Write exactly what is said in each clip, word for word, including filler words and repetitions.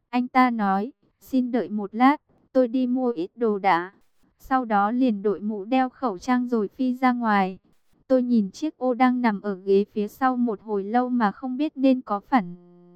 Anh ta nói, xin đợi một lát, tôi đi mua ít đồ đã. Sau đó liền đội mũ đeo khẩu trang rồi phi ra ngoài. Tôi nhìn chiếc ô đang nằm ở ghế phía sau một hồi lâu mà không biết nên có phản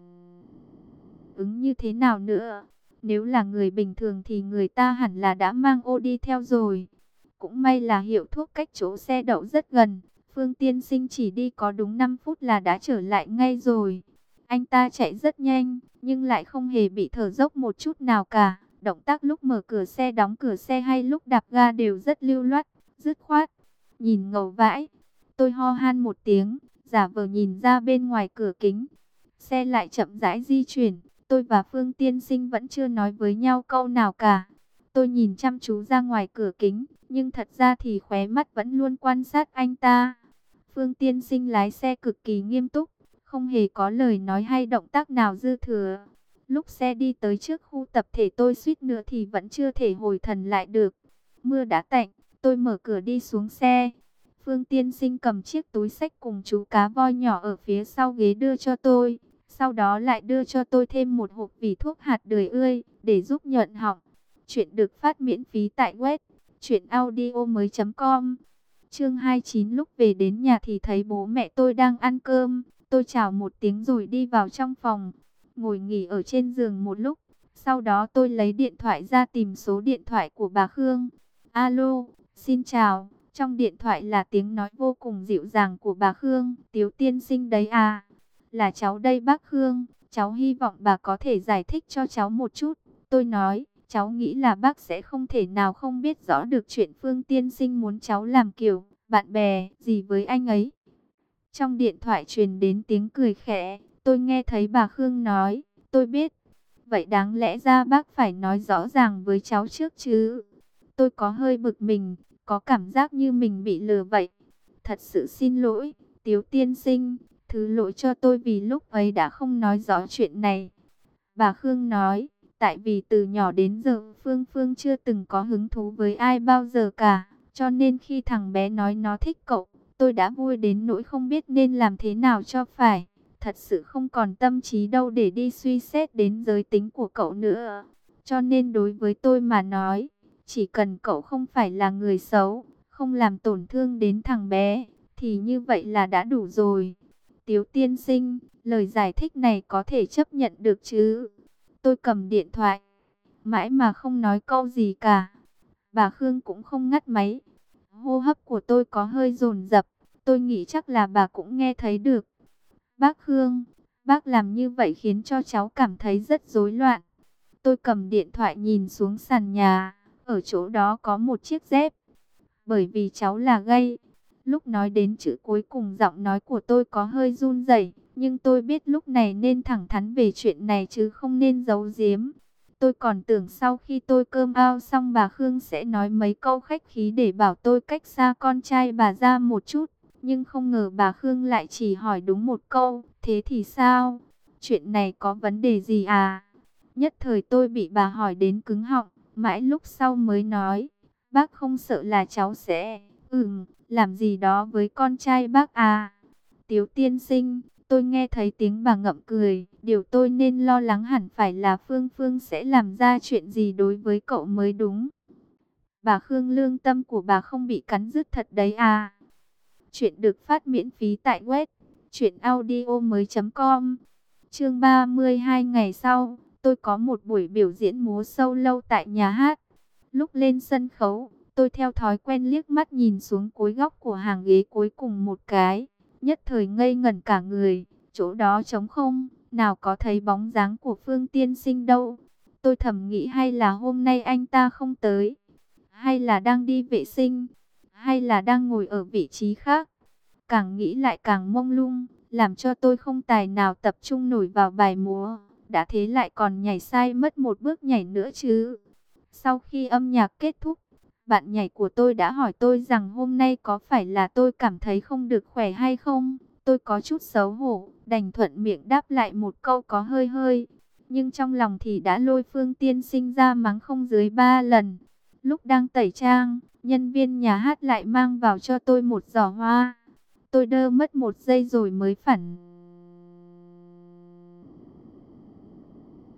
ứng như thế nào nữa. Nếu là người bình thường thì người ta hẳn là đã mang ô đi theo rồi. Cũng may là hiệu thuốc cách chỗ xe đậu rất gần. Phương Tiên Sinh chỉ đi có đúng năm phút là đã trở lại ngay rồi. Anh ta chạy rất nhanh, nhưng lại không hề bị thở dốc một chút nào cả. Động tác lúc mở cửa xe, đóng cửa xe hay lúc đạp ga đều rất lưu loát, dứt khoát. Nhìn ngầu vãi, tôi ho han một tiếng, giả vờ nhìn ra bên ngoài cửa kính. Xe lại chậm rãi di chuyển, tôi và Phương Tiên Sinh vẫn chưa nói với nhau câu nào cả. Tôi nhìn chăm chú ra ngoài cửa kính, nhưng thật ra thì khóe mắt vẫn luôn quan sát anh ta. Phương Tiên Sinh lái xe cực kỳ nghiêm túc, không hề có lời nói hay động tác nào dư thừa. Lúc xe đi tới trước khu tập thể tôi suýt nữa thì vẫn chưa thể hồi thần lại được. Mưa đã tạnh, tôi mở cửa đi xuống xe. Phương Tiên Sinh cầm chiếc túi xách cùng chú cá voi nhỏ ở phía sau ghế đưa cho tôi. Sau đó lại đưa cho tôi thêm một hộp vỉ thuốc hạt đười ươi để giúp nhuận họng. Chuyện được phát miễn phí tại web truyện audio mới chấm com. Chương hai mươi chín. Lúc về đến nhà thì thấy bố mẹ tôi đang ăn cơm. Tôi chào một tiếng rồi đi vào trong phòng, ngồi nghỉ ở trên giường một lúc. Sau đó tôi lấy điện thoại ra tìm số điện thoại của bà Khương. Alo, xin chào. Trong điện thoại là tiếng nói vô cùng dịu dàng của bà Khương. Tiếu tiên sinh đấy à? Là cháu đây bác Khương. Cháu hy vọng bà có thể giải thích cho cháu một chút. Tôi nói, cháu nghĩ là bác sẽ không thể nào không biết rõ được chuyện Phương tiên sinh muốn cháu làm kiểu bạn bè gì với anh ấy. Trong điện thoại truyền đến tiếng cười khẽ. Tôi nghe thấy bà Khương nói, tôi biết. Vậy đáng lẽ ra bác phải nói rõ ràng với cháu trước chứ. Tôi có hơi bực mình, có cảm giác như mình bị lừa vậy. Thật sự xin lỗi, Tiếu tiên sinh, thứ lỗi cho tôi vì lúc ấy đã không nói rõ chuyện này. Bà Khương nói, tại vì từ nhỏ đến giờ Phương Phương chưa từng có hứng thú với ai bao giờ cả. Cho nên khi thằng bé nói nó thích cậu, tôi đã vui đến nỗi không biết nên làm thế nào cho phải. Thật sự không còn tâm trí đâu để đi suy xét đến giới tính của cậu nữa. Cho nên đối với tôi mà nói, chỉ cần cậu không phải là người xấu, không làm tổn thương đến thằng bé, thì như vậy là đã đủ rồi. Tiếu tiên sinh, lời giải thích này có thể chấp nhận được chứ? Tôi cầm điện thoại, mãi mà không nói câu gì cả. Bà Khương cũng không ngắt máy. Hô hấp của tôi có hơi dồn dập, tôi nghĩ chắc là bà cũng nghe thấy được. Bác Khương, bác làm như vậy khiến cho cháu cảm thấy rất rối loạn. Tôi cầm điện thoại nhìn xuống sàn nhà, ở chỗ đó có một chiếc dép. Bởi vì cháu là gay. Lúc nói đến chữ cuối cùng giọng nói của tôi có hơi run rẩy, nhưng tôi biết lúc này nên thẳng thắn về chuyện này chứ không nên giấu giếm. Tôi còn tưởng sau khi tôi cơm ao xong bà Khương sẽ nói mấy câu khách khí để bảo tôi cách xa con trai bà ra một chút. Nhưng không ngờ bà Khương lại chỉ hỏi đúng một câu, thế thì sao? Chuyện này có vấn đề gì à? Nhất thời tôi bị bà hỏi đến cứng họng, mãi lúc sau mới nói, bác không sợ là cháu sẽ, ừm, làm gì đó với con trai bác à? Tiếu tiên sinh, tôi nghe thấy tiếng bà ngậm cười, điều tôi nên lo lắng hẳn phải là Phương Phương sẽ làm ra chuyện gì đối với cậu mới đúng. Bà Khương, lương tâm của bà không bị cắn rứt thật đấy à? Chuyện được phát miễn phí tại web truyện audio mới chấm com. Chương ba mươi hai. Ngày sau, tôi có một buổi biểu diễn múa solo tại nhà hát. Lúc lên sân khấu, tôi theo thói quen liếc mắt nhìn xuống cuối góc của hàng ghế cuối cùng một cái, nhất thời ngây ngẩn cả người. Chỗ đó trống không, nào có thấy bóng dáng của Phương tiên sinh đâu. Tôi thầm nghĩ hay là hôm nay anh ta không tới, hay là đang đi vệ sinh, hay là đang ngồi ở vị trí khác. Càng nghĩ lại càng mông lung, làm cho tôi không tài nào tập trung nổi vào bài múa. Đã thế lại còn nhảy sai mất một bước nhảy nữa chứ. Sau khi âm nhạc kết thúc, bạn nhảy của tôi đã hỏi tôi rằng hôm nay có phải là tôi cảm thấy không được khỏe hay không. Tôi có chút xấu hổ, đành thuận miệng đáp lại một câu có hơi hơi. Nhưng trong lòng thì đã lôi Phương tiên sinh ra mắng không dưới ba lần. Lúc đang tẩy trang, nhân viên nhà hát lại mang vào cho tôi một giỏ hoa. Tôi đơ mất một giây rồi mới phản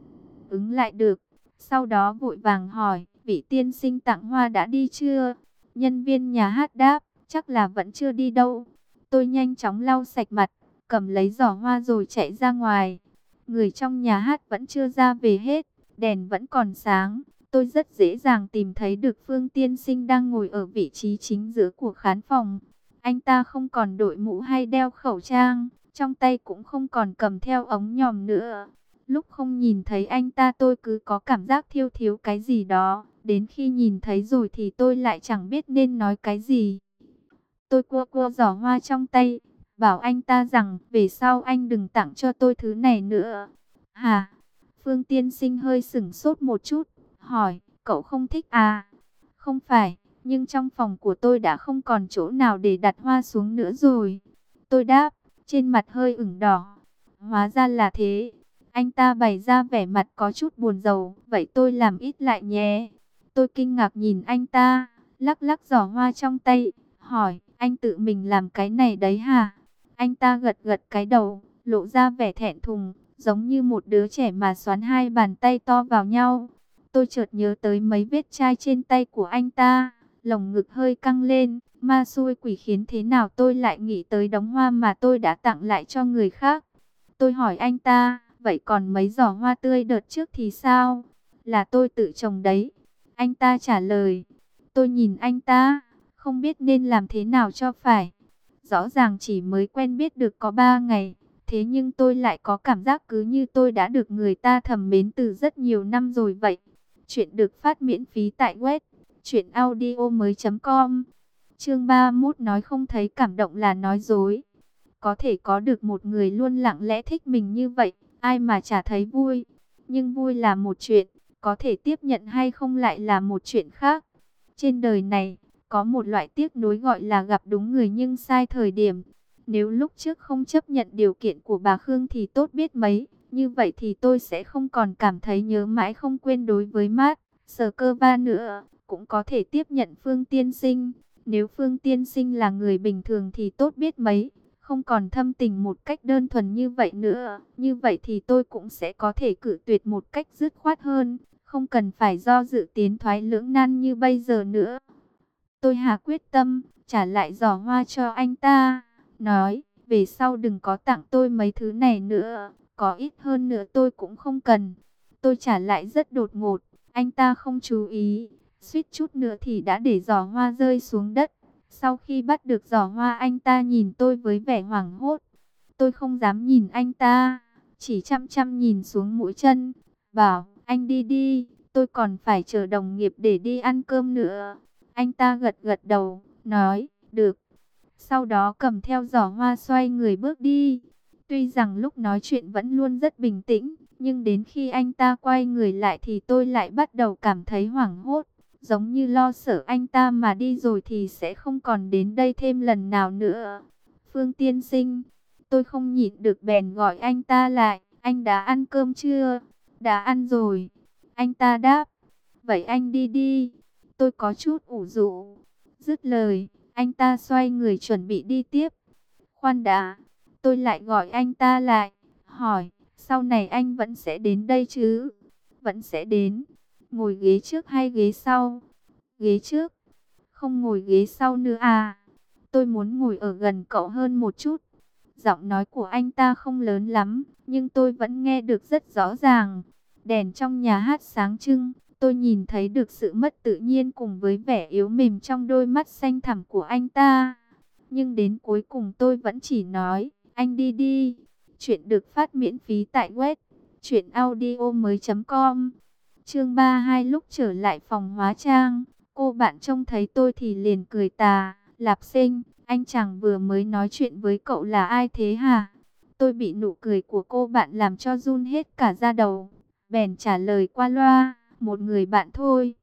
ứng lại được. Sau đó vội vàng hỏi, vị tiên sinh tặng hoa đã đi chưa? Nhân viên nhà hát đáp, chắc là vẫn chưa đi đâu. Tôi nhanh chóng lau sạch mặt, cầm lấy giỏ hoa rồi chạy ra ngoài. Người trong nhà hát vẫn chưa ra về hết, đèn vẫn còn sáng. Tôi rất dễ dàng tìm thấy được Phương tiên sinh đang ngồi ở vị trí chính giữa của khán phòng. Anh ta không còn đội mũ hay đeo khẩu trang, trong tay cũng không còn cầm theo ống nhòm nữa. Lúc không nhìn thấy anh ta tôi cứ có cảm giác thiếu thiếu cái gì đó. Đến khi nhìn thấy rồi thì tôi lại chẳng biết nên nói cái gì. Tôi cua cua giỏ hoa trong tay, bảo anh ta rằng về sau anh đừng tặng cho tôi thứ này nữa. Hả? Phương tiên sinh hơi sửng sốt một chút, hỏi, cậu không thích à? Không phải, nhưng trong phòng của tôi đã không còn chỗ nào để đặt hoa xuống nữa rồi. Tôi đáp, trên mặt hơi ửng đỏ. Hóa ra là thế. Anh ta bày ra vẻ mặt có chút buồn rầu, vậy tôi làm ít lại nhé. Tôi kinh ngạc nhìn anh ta, lắc lắc giỏ hoa trong tay, hỏi, anh tự mình làm cái này đấy hả? Anh ta gật gật cái đầu, lộ ra vẻ thẹn thùng, giống như một đứa trẻ mà xoắn hai bàn tay to vào nhau. Tôi chợt nhớ tới mấy vết chai trên tay của anh ta, lồng ngực hơi căng lên, ma xui quỷ khiến thế nào tôi lại nghĩ tới đống hoa mà tôi đã tặng lại cho người khác. Tôi hỏi anh ta, vậy còn mấy giỏ hoa tươi đợt trước thì sao? Là tôi tự trồng đấy. Anh ta trả lời. Tôi nhìn anh ta, không biết nên làm thế nào cho phải. Rõ ràng chỉ mới quen biết được có ba ngày, thế nhưng tôi lại có cảm giác cứ như tôi đã được người ta thầm mến từ rất nhiều năm rồi vậy. Chuyện được phát miễn phí tại web truyện audio mới chấm com. Chương ba mươi mốt nói không thấy cảm động là nói dối. Có thể có được một người luôn lặng lẽ thích mình như vậy, ai mà chả thấy vui. Nhưng vui là một chuyện, có thể tiếp nhận hay không lại là một chuyện khác. Trên đời này, có một loại tiếc nuối gọi là gặp đúng người nhưng sai thời điểm. Nếu lúc trước không chấp nhận điều kiện của bà Khương thì tốt biết mấy. Như vậy thì tôi sẽ không còn cảm thấy nhớ mãi không quên đối với Mát, Sờ Cơ Va nữa. Cũng có thể tiếp nhận Phương tiên sinh. Nếu Phương tiên sinh là người bình thường thì tốt biết mấy. Không còn thâm tình một cách đơn thuần như vậy nữa. Như vậy thì tôi cũng sẽ có thể cự tuyệt một cách dứt khoát hơn. Không cần phải do dự tiến thoái lưỡng nan như bây giờ nữa. Tôi hạ quyết tâm, trả lại giỏ hoa cho anh ta. Nói, về sau đừng có tặng tôi mấy thứ này nữa. Có ít hơn nữa tôi cũng không cần. Tôi trả lại rất đột ngột. Anh ta không chú ý. Suýt chút nữa thì đã để giỏ hoa rơi xuống đất. Sau khi bắt được giỏ hoa anh ta nhìn tôi với vẻ hoảng hốt. Tôi không dám nhìn anh ta. Chỉ chăm chăm nhìn xuống mũi chân. Bảo, anh đi đi. Tôi còn phải chờ đồng nghiệp để đi ăn cơm nữa. Anh ta gật gật đầu, nói, được. Sau đó cầm theo giỏ hoa xoay người bước đi. Tuy rằng lúc nói chuyện vẫn luôn rất bình tĩnh, nhưng đến khi anh ta quay người lại thì tôi lại bắt đầu cảm thấy hoảng hốt. Giống như lo sợ anh ta mà đi rồi thì sẽ không còn đến đây thêm lần nào nữa. Phương tiên sinh, tôi không nhịn được bèn gọi anh ta lại. Anh đã ăn cơm chưa? Đã ăn rồi. Anh ta đáp. Vậy anh đi đi. Tôi có chút ủ rũ. Dứt lời, anh ta xoay người chuẩn bị đi tiếp. Khoan đã, tôi lại gọi anh ta lại. Hỏi, sau này anh vẫn sẽ đến đây chứ? Vẫn sẽ đến. Ngồi ghế trước hay ghế sau? Ghế trước. Không ngồi ghế sau nữa à? Tôi muốn ngồi ở gần cậu hơn một chút. Giọng nói của anh ta không lớn lắm, nhưng tôi vẫn nghe được rất rõ ràng. Đèn trong nhà hát sáng trưng. Tôi nhìn thấy được sự mất tự nhiên cùng với vẻ yếu mềm trong đôi mắt xanh thẳm của anh ta. Nhưng đến cuối cùng tôi vẫn chỉ nói, anh đi đi. Chuyện được phát miễn phí tại web truyện audio mới chấm com. Chương ba mươi hai lúc trở lại phòng hóa trang, cô bạn trông thấy tôi thì liền cười tà. Lạp Sinh, anh chàng vừa mới nói chuyện với cậu là ai thế hả? Tôi bị nụ cười của cô bạn làm cho run hết cả da đầu. Bèn trả lời qua loa, một người bạn thôi.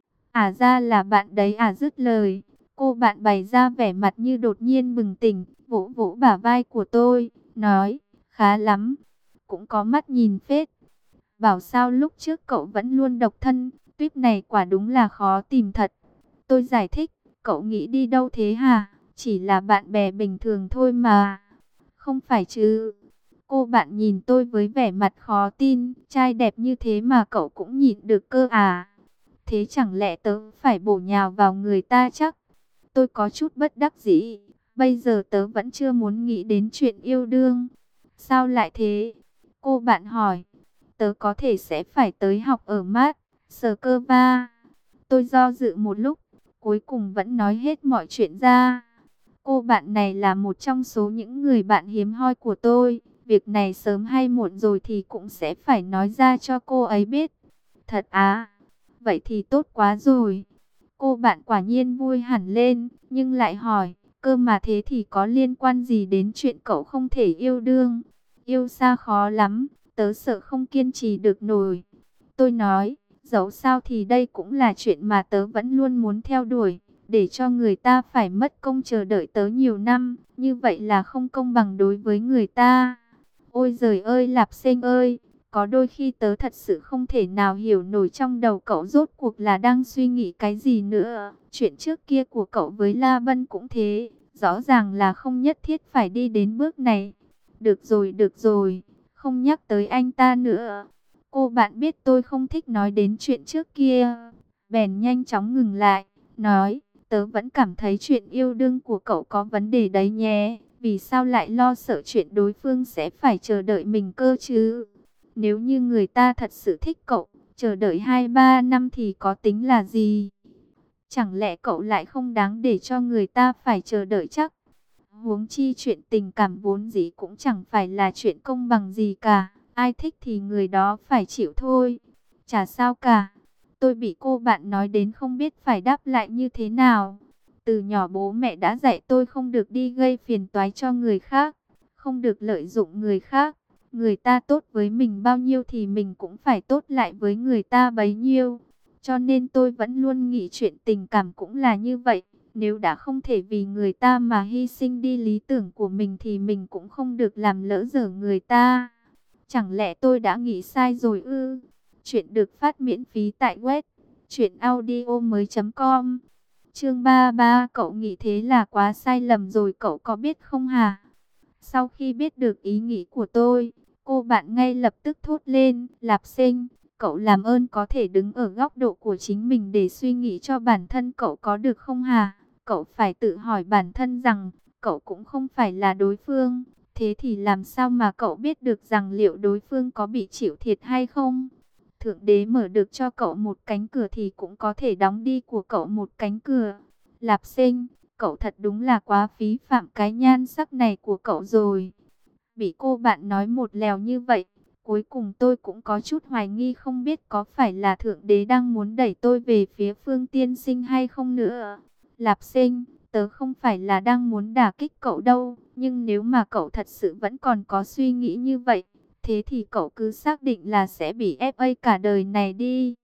À ra là bạn đấy à. Dứt lời, cô bạn bày ra vẻ mặt như đột nhiên bừng tỉnh, vỗ vỗ bả vai của tôi, nói, khá lắm, cũng có mắt nhìn phết. Bảo sao lúc trước cậu vẫn luôn độc thân, tuyếp này quả đúng là khó tìm thật. Tôi giải thích, cậu nghĩ đi đâu thế hả? Chỉ là bạn bè bình thường thôi mà. Không phải chứ? Cô bạn nhìn tôi với vẻ mặt khó tin, trai đẹp như thế mà cậu cũng nhịn được cơ à? Thế chẳng lẽ tớ phải bổ nhào vào người ta chắc? Tôi có chút bất đắc dĩ, bây giờ tớ vẫn chưa muốn nghĩ đến chuyện yêu đương. Sao lại thế? Cô bạn hỏi. Tớ có thể sẽ phải tới học ở mát, sờ cơ va. Tôi do dự một lúc, cuối cùng vẫn nói hết mọi chuyện ra. Cô bạn này là một trong số những người bạn hiếm hoi của tôi. Việc này sớm hay muộn rồi thì cũng sẽ phải nói ra cho cô ấy biết. Thật á? Vậy thì tốt quá rồi. Cô bạn quả nhiên vui hẳn lên, nhưng lại hỏi, cơ mà thế thì có liên quan gì đến chuyện cậu không thể yêu đương? Yêu xa khó lắm, tớ sợ không kiên trì được nổi. Tôi nói, dẫu sao thì đây cũng là chuyện mà tớ vẫn luôn muốn theo đuổi. Để cho người ta phải mất công chờ đợi tớ nhiều năm, như vậy là không công bằng đối với người ta. Ôi giời ơi Lạp Sinh ơi, có đôi khi tớ thật sự không thể nào hiểu nổi trong đầu cậu rốt cuộc là đang suy nghĩ cái gì nữa. Chuyện trước kia của cậu với La Bân cũng thế, rõ ràng là không nhất thiết phải đi đến bước này. Được rồi, được rồi, không nhắc tới anh ta nữa. Cô bạn biết tôi không thích nói đến chuyện trước kia, bèn nhanh chóng ngừng lại, nói, tớ vẫn cảm thấy chuyện yêu đương của cậu có vấn đề đấy nhé. Vì sao lại lo sợ chuyện đối phương sẽ phải chờ đợi mình cơ chứ? Nếu như người ta thật sự thích cậu, chờ đợi hai ba năm thì có tính là gì? Chẳng lẽ cậu lại không đáng để cho người ta phải chờ đợi chắc? Huống chi chuyện tình cảm vốn dĩ cũng chẳng phải là chuyện công bằng gì cả. Ai thích thì người đó phải chịu thôi. Chả sao cả. Tôi bị cô bạn nói đến không biết phải đáp lại như thế nào. Từ nhỏ bố mẹ đã dạy tôi không được đi gây phiền toái cho người khác, không được lợi dụng người khác. Người ta tốt với mình bao nhiêu thì mình cũng phải tốt lại với người ta bấy nhiêu. Cho nên tôi vẫn luôn nghĩ chuyện tình cảm cũng là như vậy. Nếu đã không thể vì người ta mà hy sinh đi lý tưởng của mình thì mình cũng không được làm lỡ dở người ta. Chẳng lẽ tôi đã nghĩ sai rồi ư? Chuyện được phát miễn phí tại web truyện audio mới chấm com. Chương ba mươi ba, cậu nghĩ thế là quá sai lầm rồi cậu có biết không hả? Sau khi biết được ý nghĩ của tôi, cô bạn ngay lập tức thốt lên, Lạp Sinh, cậu làm ơn có thể đứng ở góc độ của chính mình để suy nghĩ cho bản thân cậu có được không hả? Cậu phải tự hỏi bản thân rằng, cậu cũng không phải là đối phương, thế thì làm sao mà cậu biết được rằng liệu đối phương có bị chịu thiệt hay không? Thượng đế mở được cho cậu một cánh cửa thì cũng có thể đóng đi của cậu một cánh cửa. Lạp Sinh, cậu thật đúng là quá phí phạm cái nhan sắc này của cậu rồi. Bị cô bạn nói một lèo như vậy, cuối cùng tôi cũng có chút hoài nghi không biết có phải là Thượng đế đang muốn đẩy tôi về phía Phương Tiên Sinh hay không nữa. Lạp Sinh, tớ không phải là đang muốn đả kích cậu đâu, nhưng nếu mà cậu thật sự vẫn còn có suy nghĩ như vậy, thế thì cậu cứ xác định là sẽ bị ép a cả đời này đi.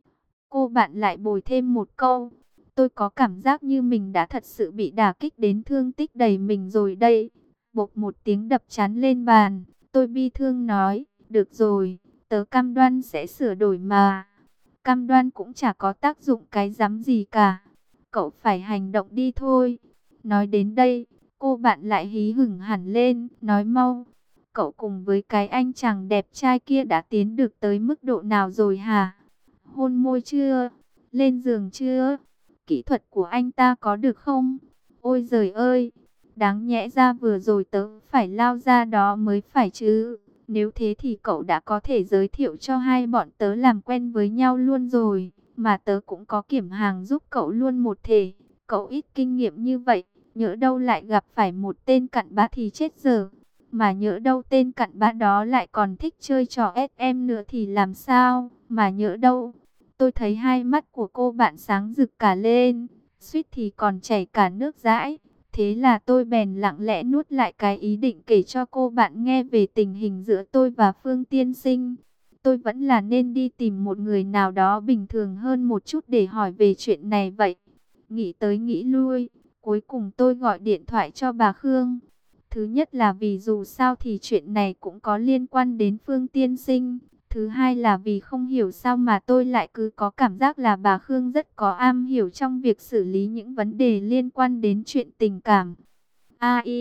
Cô bạn lại bồi thêm một câu. Tôi có cảm giác như mình đã thật sự bị đả kích đến thương tích đầy mình rồi đây. Bộc một tiếng đập chán lên bàn. Tôi bi thương nói, được rồi, tớ cam đoan sẽ sửa đổi mà. Cam đoan cũng chả có tác dụng cái dám gì cả. Cậu phải hành động đi thôi. Nói đến đây, cô bạn lại hí hửng hẳn lên, nói mau. Cậu cùng với cái anh chàng đẹp trai kia đã tiến được tới mức độ nào rồi hả? Hôn môi chưa? Lên giường chưa? Kỹ thuật của anh ta có được không? Ôi giời ơi! Đáng nhẽ ra vừa rồi tớ phải lao ra đó mới phải chứ. Nếu thế thì cậu đã có thể giới thiệu cho hai bọn tớ làm quen với nhau luôn rồi. Mà tớ cũng có kiểm hàng giúp cậu luôn một thể. Cậu ít kinh nghiệm như vậy, nhỡ đâu lại gặp phải một tên cặn bã thì chết giờ. Mà nhỡ đâu tên cặn bã đó lại còn thích chơi trò ét em nữa thì làm sao? Mà nhỡ đâu... Tôi thấy hai mắt của cô bạn sáng rực cả lên, suýt thì còn chảy cả nước dãi. Thế là tôi bèn lặng lẽ nuốt lại cái ý định kể cho cô bạn nghe về tình hình giữa tôi và Phương Tiên Sinh. Tôi vẫn là nên đi tìm một người nào đó bình thường hơn một chút để hỏi về chuyện này vậy. Nghĩ tới nghĩ lui, cuối cùng tôi gọi điện thoại cho bà Khương. Thứ nhất là vì dù sao thì chuyện này cũng có liên quan đến Phương Tiên Sinh. Thứ hai là vì không hiểu sao mà tôi lại cứ có cảm giác là bà Khương rất có am hiểu trong việc xử lý những vấn đề liên quan đến chuyện tình cảm. Ai,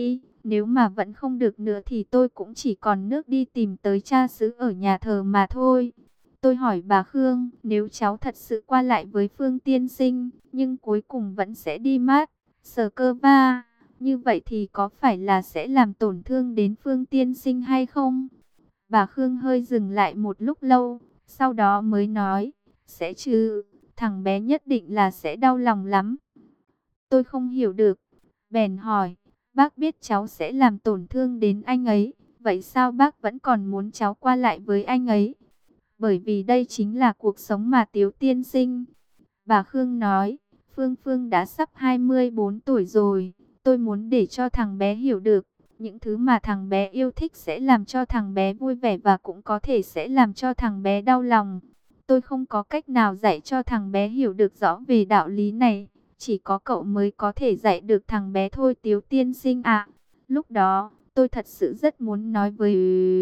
Nếu mà vẫn không được nữa thì tôi cũng chỉ còn nước đi tìm tới cha xứ ở nhà thờ mà thôi. Tôi hỏi bà Khương, nếu cháu thật sự qua lại với Phương tiên sinh, nhưng cuối cùng vẫn sẽ đi mát, sờ cơ va, như vậy thì có phải là sẽ làm tổn thương đến Phương tiên sinh hay không? Bà Khương hơi dừng lại một lúc lâu, sau đó mới nói, sẽ chứ, thằng bé nhất định là sẽ đau lòng lắm. Tôi không hiểu được, bèn hỏi, bác biết cháu sẽ làm tổn thương đến anh ấy, vậy sao bác vẫn còn muốn cháu qua lại với anh ấy? Bởi vì đây chính là cuộc sống mà Tiếu tiên sinh. Bà Khương nói, Phương Phương đã sắp hai mươi bốn tuổi rồi, tôi muốn để cho thằng bé hiểu được, những thứ mà thằng bé yêu thích sẽ làm cho thằng bé vui vẻ và cũng có thể sẽ làm cho thằng bé đau lòng. Tôi không có cách nào dạy cho thằng bé hiểu được rõ về đạo lý này, chỉ có cậu mới có thể dạy được thằng bé thôi Tiếu tiên sinh ạ. Lúc đó, tôi thật sự rất muốn nói với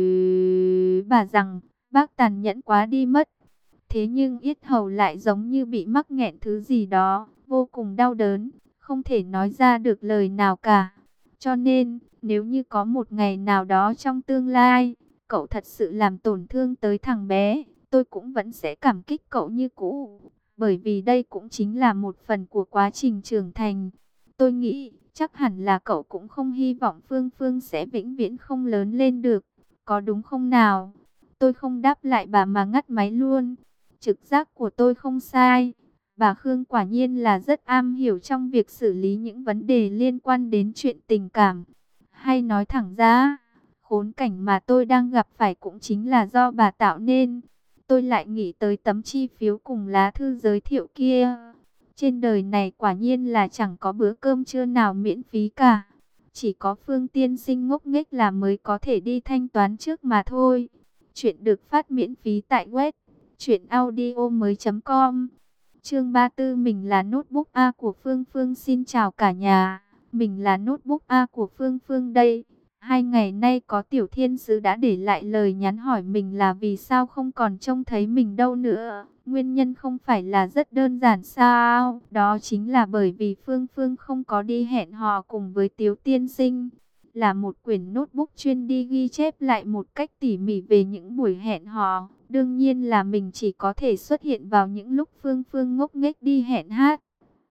bà rằng, bác tàn nhẫn quá đi mất. Thế nhưng yết hầu lại giống như bị mắc nghẹn thứ gì đó, vô cùng đau đớn, không thể nói ra được lời nào cả. Cho nên, nếu như có một ngày nào đó trong tương lai, cậu thật sự làm tổn thương tới thằng bé, tôi cũng vẫn sẽ cảm kích cậu như cũ. Bởi vì đây cũng chính là một phần của quá trình trưởng thành. Tôi nghĩ, chắc hẳn là cậu cũng không hy vọng Phương Phương sẽ vĩnh viễn không lớn lên được. Có đúng không nào? Tôi không đáp lại bà mà ngắt máy luôn. Trực giác của tôi không sai. Bà Khương quả nhiên là rất am hiểu trong việc xử lý những vấn đề liên quan đến chuyện tình cảm. Hay nói thẳng ra, khốn cảnh mà tôi đang gặp phải cũng chính là do bà tạo nên. Tôi lại nghĩ tới tấm chi phiếu cùng lá thư giới thiệu kia. Trên đời này quả nhiên là chẳng có bữa cơm trưa nào miễn phí cả. Chỉ có Phương tiên sinh ngốc nghếch là mới có thể đi thanh toán trước mà thôi. Chuyện được phát miễn phí tại web truyện audio mới chấm com. Chương ba mươi tư, mình là notebook A của Phương Phương. Xin chào cả nhà, mình là notebook A của Phương Phương đây. Hai ngày nay có tiểu thiên sứ đã để lại lời nhắn hỏi mình là vì sao không còn trông thấy mình đâu nữa. Nguyên nhân không phải là rất đơn giản sao? Đó chính là bởi vì Phương Phương không có đi hẹn hò cùng với Tiếu tiên sinh. Là một quyển notebook chuyên đi ghi chép lại một cách tỉ mỉ về những buổi hẹn hò. Đương nhiên là mình chỉ có thể xuất hiện vào những lúc Phương Phương ngốc nghếch đi hẹn hát.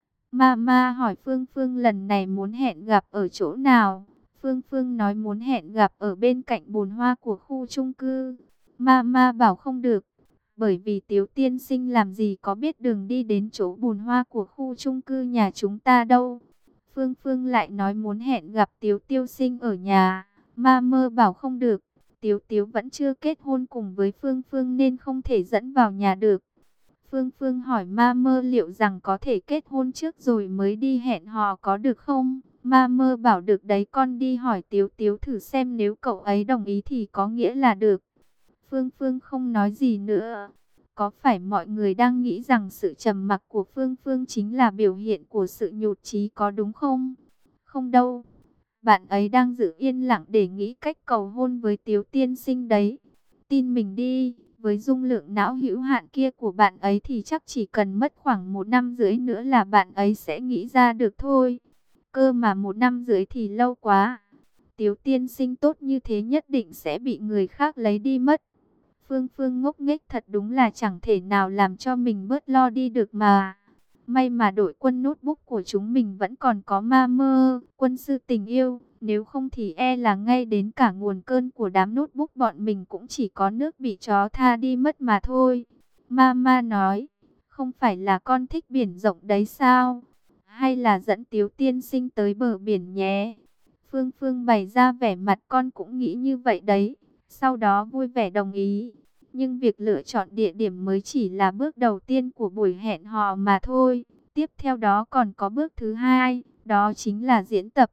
Mama hỏi Phương Phương lần này muốn hẹn gặp ở chỗ nào. Phương Phương nói muốn hẹn gặp ở bên cạnh bồn hoa của khu chung cư. Mama bảo không được, bởi vì Tiếu tiên sinh làm gì có biết đường đi đến chỗ bồn hoa của khu chung cư nhà chúng ta đâu. Phương Phương lại nói muốn hẹn gặp Tiếu Tiêu Sinh ở nhà. Mama bảo không được, Tiếu Tiếu vẫn chưa kết hôn cùng với Phương Phương nên không thể dẫn vào nhà được. Phương Phương hỏi Mama liệu rằng có thể kết hôn trước rồi mới đi hẹn hò có được không? Mama bảo được đấy, con đi hỏi Tiếu Tiếu thử xem, nếu cậu ấy đồng ý thì có nghĩa là được. Phương Phương không nói gì nữa. Có phải mọi người đang nghĩ rằng sự trầm mặc của Phương Phương chính là biểu hiện của sự nhụt chí có đúng không? Không đâu. Bạn ấy đang giữ yên lặng để nghĩ cách cầu hôn với Tiếu tiên sinh đấy. Tin mình đi, với dung lượng não hữu hạn kia của bạn ấy thì chắc chỉ cần mất khoảng một năm rưỡi nữa là bạn ấy sẽ nghĩ ra được thôi. Cơ mà một năm rưỡi thì lâu quá. Tiếu tiên sinh tốt như thế nhất định sẽ bị người khác lấy đi mất. Phương Phương ngốc nghếch thật đúng là chẳng thể nào làm cho mình bớt lo đi được mà. May mà đội quân notebook của chúng mình vẫn còn có Mama, quân sư tình yêu. Nếu không thì e là ngay đến cả nguồn cơn của đám notebook bọn mình cũng chỉ có nước bị chó tha đi mất mà thôi. Mama nói, không phải là con thích biển rộng đấy sao? Hay là dẫn Tiếu tiên sinh tới bờ biển nhé? Phương Phương bày ra vẻ mặt con cũng nghĩ như vậy đấy. Sau đó vui vẻ đồng ý. Nhưng việc lựa chọn địa điểm mới chỉ là bước đầu tiên của buổi hẹn hò mà thôi. Tiếp theo đó còn có bước thứ hai, đó chính là diễn tập.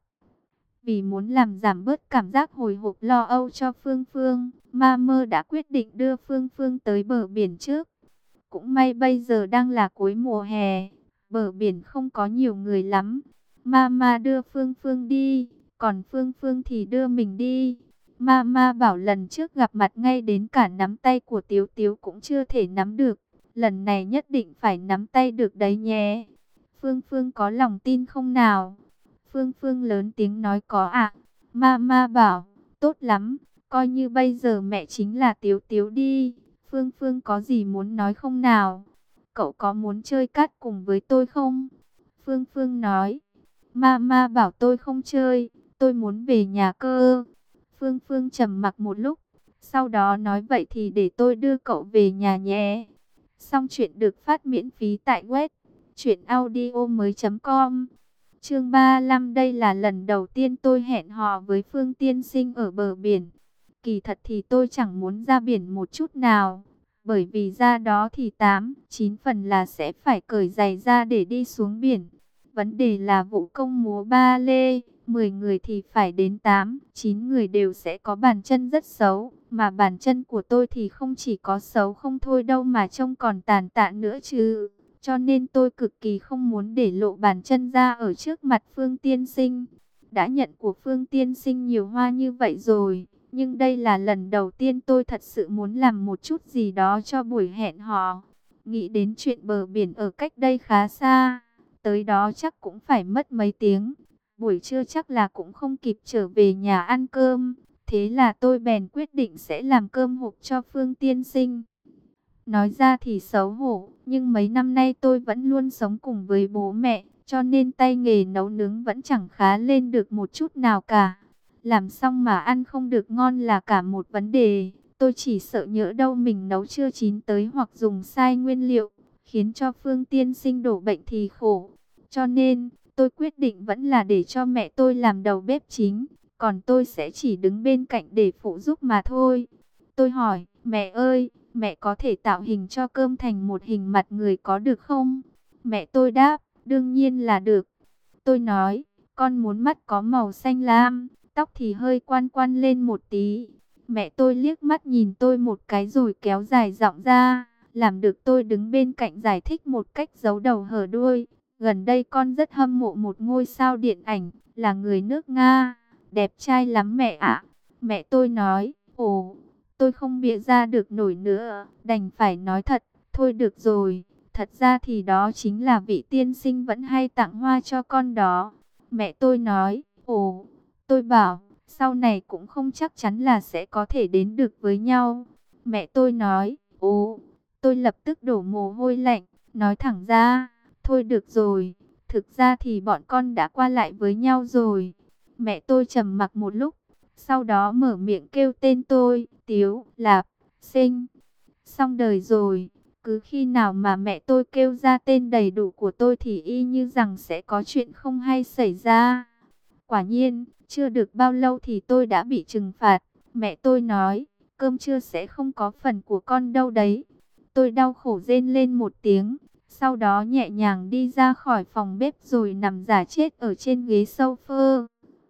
Vì muốn làm giảm bớt cảm giác hồi hộp lo âu cho Phương Phương, Mama đã quyết định đưa Phương Phương tới bờ biển trước. Cũng may bây giờ đang là cuối mùa hè, bờ biển không có nhiều người lắm. Mama đưa Phương Phương đi, còn Phương Phương thì đưa mình đi. Mama bảo lần trước gặp mặt ngay đến cả nắm tay của Tiếu Tiếu cũng chưa thể nắm được. Lần này nhất định phải nắm tay được đấy nhé. Phương Phương có lòng tin không nào? Phương Phương lớn tiếng nói có ạ. Mama bảo, tốt lắm, coi như bây giờ mẹ chính là Tiếu Tiếu đi. Phương Phương có gì muốn nói không nào? Cậu có muốn chơi cát cùng với tôi không? Phương Phương nói, Mama bảo tôi không chơi, tôi muốn về nhà cơ. Phương Phương trầm mặc một lúc, sau đó nói vậy thì để tôi đưa cậu về nhà nhé. Xong chuyện được phát miễn phí tại web truyện audio mới chấm com. Chương ba mươi lăm, đây là lần đầu tiên tôi hẹn hò với Phương tiên sinh ở bờ biển. Kỳ thật thì tôi chẳng muốn ra biển một chút nào, bởi vì ra đó thì tám, chín phần là sẽ phải cởi giày ra để đi xuống biển. Vấn đề là vũ công múa ba lê, mười người thì phải đến tám, chín người đều sẽ có bàn chân rất xấu. Mà bàn chân của tôi thì không chỉ có xấu không thôi đâu mà trông còn tàn tạ nữa chứ. Cho nên tôi cực kỳ không muốn để lộ bàn chân ra ở trước mặt Phương tiên sinh. Đã nhận của Phương tiên sinh nhiều hoa như vậy rồi, nhưng đây là lần đầu tiên tôi thật sự muốn làm một chút gì đó cho buổi hẹn hò. Nghĩ đến chuyện bờ biển ở cách đây khá xa, tới đó chắc cũng phải mất mấy tiếng. Buổi trưa chắc là cũng không kịp trở về nhà ăn cơm. Thế là tôi bèn quyết định sẽ làm cơm hộp cho Phương tiên sinh. Nói ra thì xấu hổ, nhưng mấy năm nay tôi vẫn luôn sống cùng với bố mẹ, cho nên tay nghề nấu nướng vẫn chẳng khá lên được một chút nào cả. Làm xong mà ăn không được ngon là cả một vấn đề. Tôi chỉ sợ nhỡ đâu mình nấu chưa chín tới hoặc dùng sai nguyên liệu, khiến cho Phương tiên sinh đổ bệnh thì khổ. Cho nên, tôi quyết định vẫn là để cho mẹ tôi làm đầu bếp chính, còn tôi sẽ chỉ đứng bên cạnh để phụ giúp mà thôi. Tôi hỏi, mẹ ơi, mẹ có thể tạo hình cho cơm thành một hình mặt người có được không? Mẹ tôi đáp, đương nhiên là được. Tôi nói, con muốn mắt có màu xanh lam, tóc thì hơi quan quan lên một tí. Mẹ tôi liếc mắt nhìn tôi một cái rồi kéo dài giọng ra, làm được tôi đứng bên cạnh giải thích một cách giấu đầu hở đuôi. Gần đây con rất hâm mộ một ngôi sao điện ảnh, là người nước Nga, đẹp trai lắm mẹ ạ. Mẹ tôi nói, ồ, tôi không bịa ra được nổi nữa, đành phải nói thật, thôi được rồi. Thật ra thì đó chính là vị tiên sinh vẫn hay tặng hoa cho con đó. Mẹ tôi nói, ồ, tôi bảo, sau này cũng không chắc chắn là sẽ có thể đến được với nhau. Mẹ tôi nói, ồ, tôi lập tức đổ mồ hôi lạnh, nói thẳng ra, thôi được rồi, thực ra thì bọn con đã qua lại với nhau rồi. Mẹ tôi trầm mặc một lúc, sau đó mở miệng kêu tên tôi, Tiếu, Lạp, Sinh. Xong đời rồi. Cứ khi nào mà mẹ tôi kêu ra tên đầy đủ của tôi thì y như rằng sẽ có chuyện không hay xảy ra. Quả nhiên, chưa được bao lâu thì tôi đã bị trừng phạt. Mẹ tôi nói, cơm trưa sẽ không có phần của con đâu đấy. Tôi đau khổ rên lên một tiếng, sau đó nhẹ nhàng đi ra khỏi phòng bếp rồi nằm giả chết ở trên ghế sofa.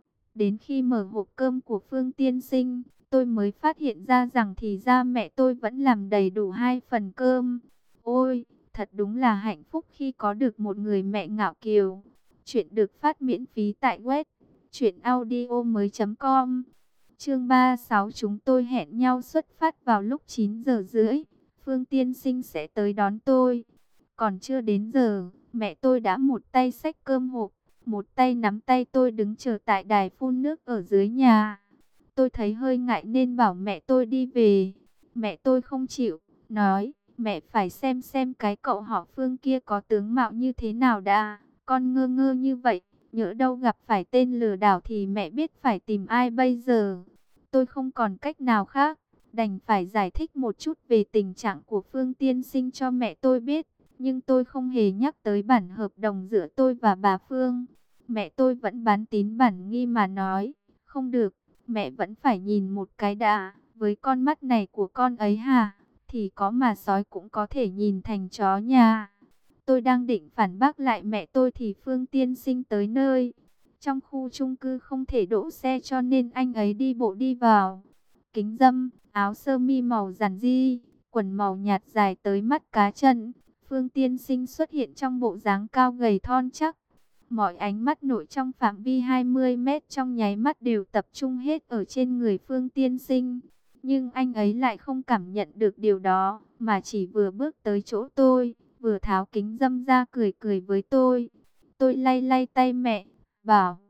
Đến khi mở hộp cơm của Phương tiên sinh, tôi mới phát hiện ra rằng thì ra mẹ tôi vẫn làm đầy đủ hai phần cơm. Ôi, thật đúng là hạnh phúc khi có được một người mẹ ngạo kiều. Chuyện được phát miễn phí tại web truyện audio mới chấm com. Chương ba mươi sáu, chúng tôi hẹn nhau xuất phát vào lúc chín giờ rưỡi. Phương tiên sinh sẽ tới đón tôi. Còn chưa đến giờ, mẹ tôi đã một tay xách cơm hộp, một tay nắm tay tôi đứng chờ tại đài phun nước ở dưới nhà. Tôi thấy hơi ngại nên bảo mẹ tôi đi về. Mẹ tôi không chịu, nói, mẹ phải xem xem cái cậu họ Phương kia có tướng mạo như thế nào đã. Con ngơ ngơ như vậy, nhỡ đâu gặp phải tên lừa đảo thì mẹ biết phải tìm ai bây giờ. Tôi không còn cách nào khác, đành phải giải thích một chút về tình trạng của Phương tiên sinh cho mẹ tôi biết. Nhưng tôi không hề nhắc tới bản hợp đồng giữa tôi và bà Phương. Mẹ tôi vẫn bán tín bản nghi mà nói, không được, mẹ vẫn phải nhìn một cái đã, với con mắt này của con ấy hả, thì có mà sói cũng có thể nhìn thành chó nhà. Tôi đang định phản bác lại mẹ tôi thì Phương tiên sinh tới nơi. Trong khu chung cư không thể đỗ xe cho nên anh ấy đi bộ đi vào. Kính râm, áo sơ mi màu giản di, quần màu nhạt dài tới mắt cá chân. Phương tiên sinh xuất hiện trong bộ dáng cao gầy thon chắc. Mọi ánh mắt nội trong phạm vi hai mươi mét trong nháy mắt đều tập trung hết ở trên người Phương tiên sinh. Nhưng anh ấy lại không cảm nhận được điều đó, mà chỉ vừa bước tới chỗ tôi, vừa tháo kính râm ra cười cười với tôi. Tôi lay lay tay mẹ, bảo,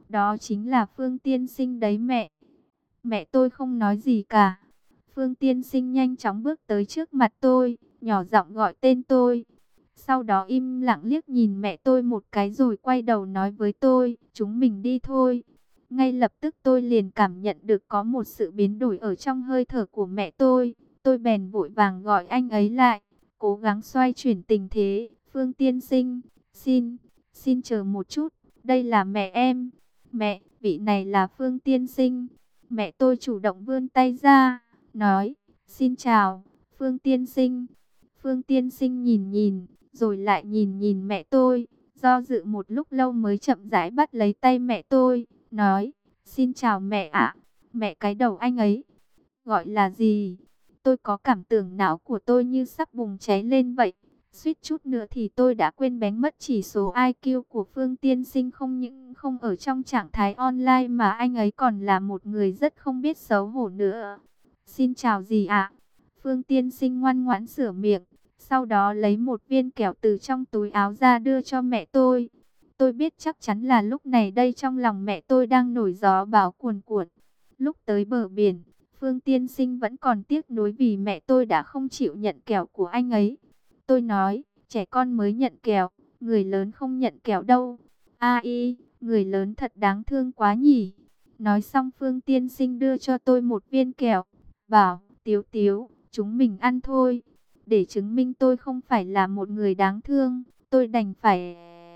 Đó chính là Phương Tiên Sinh đấy mẹ. Mẹ tôi không nói gì cả. Phương Tiên Sinh nhanh chóng bước tới trước mặt tôi, nhỏ giọng gọi tên tôi. Sau đó im lặng liếc nhìn mẹ tôi một cái rồi quay đầu nói với tôi, chúng mình đi thôi. Ngay lập tức tôi liền cảm nhận được có một sự biến đổi ở trong hơi thở của mẹ tôi. Tôi bèn vội vàng gọi anh ấy lại, cố gắng xoay chuyển tình thế. Phương Tiên Sinh, xin, xin chờ một chút, đây là mẹ em. Mẹ, vị này là Phương Tiên Sinh. Mẹ tôi chủ động vươn tay ra, nói, xin chào, Phương Tiên Sinh. Phương Tiên Sinh nhìn nhìn, rồi lại nhìn nhìn mẹ tôi, do dự một lúc lâu mới chậm rãi bắt lấy tay mẹ tôi, nói, xin chào mẹ ạ. Mẹ cái đầu anh ấy, gọi là gì? Tôi có cảm tưởng não của tôi như sắp bùng cháy lên vậy. Suýt chút nữa thì tôi đã quên bén mất chỉ số i kiu của Phương Tiên Sinh không những không ở trong trạng thái online mà anh ấy còn là một người rất không biết xấu hổ nữa. Xin chào gì ạ? Phương Tiên Sinh ngoan ngoãn sửa miệng, sau đó lấy một viên kẹo từ trong túi áo ra đưa cho mẹ tôi. Tôi biết chắc chắn là lúc này đây trong lòng mẹ tôi đang nổi gió bão cuồn cuộn. Lúc tới bờ biển, Phương Tiên Sinh vẫn còn tiếc nuối vì mẹ tôi đã không chịu nhận kẹo của anh ấy. Tôi nói, trẻ con mới nhận kẹo, người lớn không nhận kẹo đâu. A y, người lớn thật đáng thương quá nhỉ. Nói xong Phương Tiên Sinh đưa cho tôi một viên kẹo, bảo, Tiếu Tiếu, chúng mình ăn thôi. Để chứng minh tôi không phải là một người đáng thương, tôi đành phải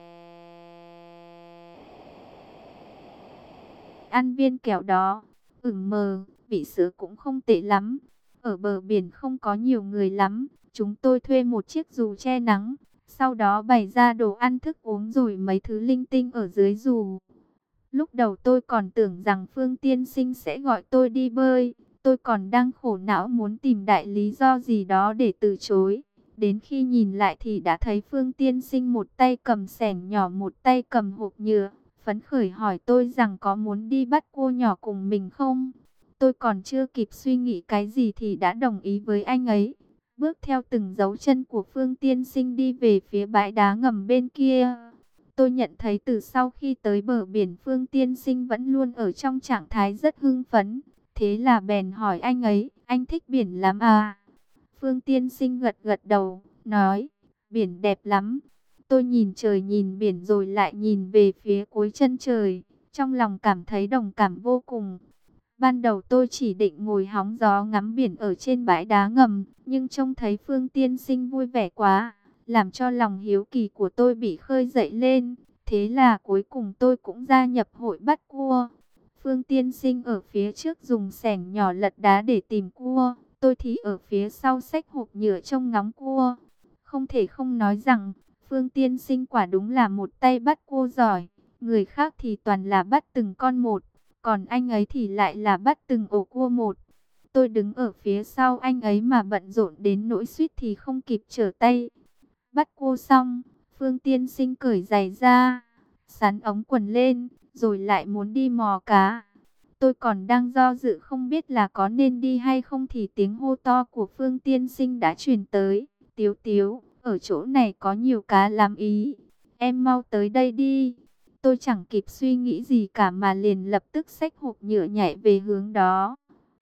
ăn viên kẹo đó. Ửng mờ, vị sữa cũng không tệ lắm. Ở bờ biển không có nhiều người lắm. Chúng tôi thuê một chiếc dù che nắng, sau đó bày ra đồ ăn thức uống rồi mấy thứ linh tinh ở dưới dù. Lúc đầu tôi còn tưởng rằng Phương Tiên Sinh sẽ gọi tôi đi bơi. Tôi còn đang khổ não muốn tìm đại lý do gì đó để từ chối. Đến khi nhìn lại thì đã thấy Phương Tiên Sinh một tay cầm xẻng nhỏ, một tay cầm hộp nhựa, phấn khởi hỏi tôi rằng có muốn đi bắt cua nhỏ cùng mình không. Tôi còn chưa kịp suy nghĩ cái gì thì đã đồng ý với anh ấy. Bước theo từng dấu chân của Phương Tiên Sinh đi về phía bãi đá ngầm bên kia. Tôi nhận thấy từ sau khi tới bờ biển Phương Tiên Sinh vẫn luôn ở trong trạng thái rất hưng phấn. Thế là bèn hỏi anh ấy, anh thích biển lắm à? Phương Tiên Sinh gật gật đầu, nói, biển đẹp lắm. Tôi nhìn trời nhìn biển rồi lại nhìn về phía cuối chân trời, trong lòng cảm thấy đồng cảm vô cùng. Ban đầu tôi chỉ định ngồi hóng gió ngắm biển ở trên bãi đá ngầm, nhưng trông thấy Phương Tiên Sinh vui vẻ quá, làm cho lòng hiếu kỳ của tôi bị khơi dậy lên. Thế là cuối cùng tôi cũng gia nhập hội bắt cua. Phương Tiên Sinh ở phía trước dùng xẻng nhỏ lật đá để tìm cua, tôi thì ở phía sau xách hộp nhựa trông ngóng cua. Không thể không nói rằng, Phương Tiên Sinh quả đúng là một tay bắt cua giỏi. Người khác thì toàn là bắt từng con một, còn anh ấy thì lại là bắt từng ổ cua một. Tôi đứng ở phía sau anh ấy mà bận rộn đến nỗi suýt thì không kịp trở tay. Bắt cua xong, Phương Tiên Sinh cởi giày ra, sắn ống quần lên, rồi lại muốn đi mò cá. Tôi còn đang do dự không biết là có nên đi hay không thì tiếng hô to của Phương Tiên Sinh đã truyền tới. Tiếu Tiếu, ở chỗ này có nhiều cá lắm ý. Em mau tới đây đi. Tôi chẳng kịp suy nghĩ gì cả mà liền lập tức xách hộp nhựa nhảy về hướng đó.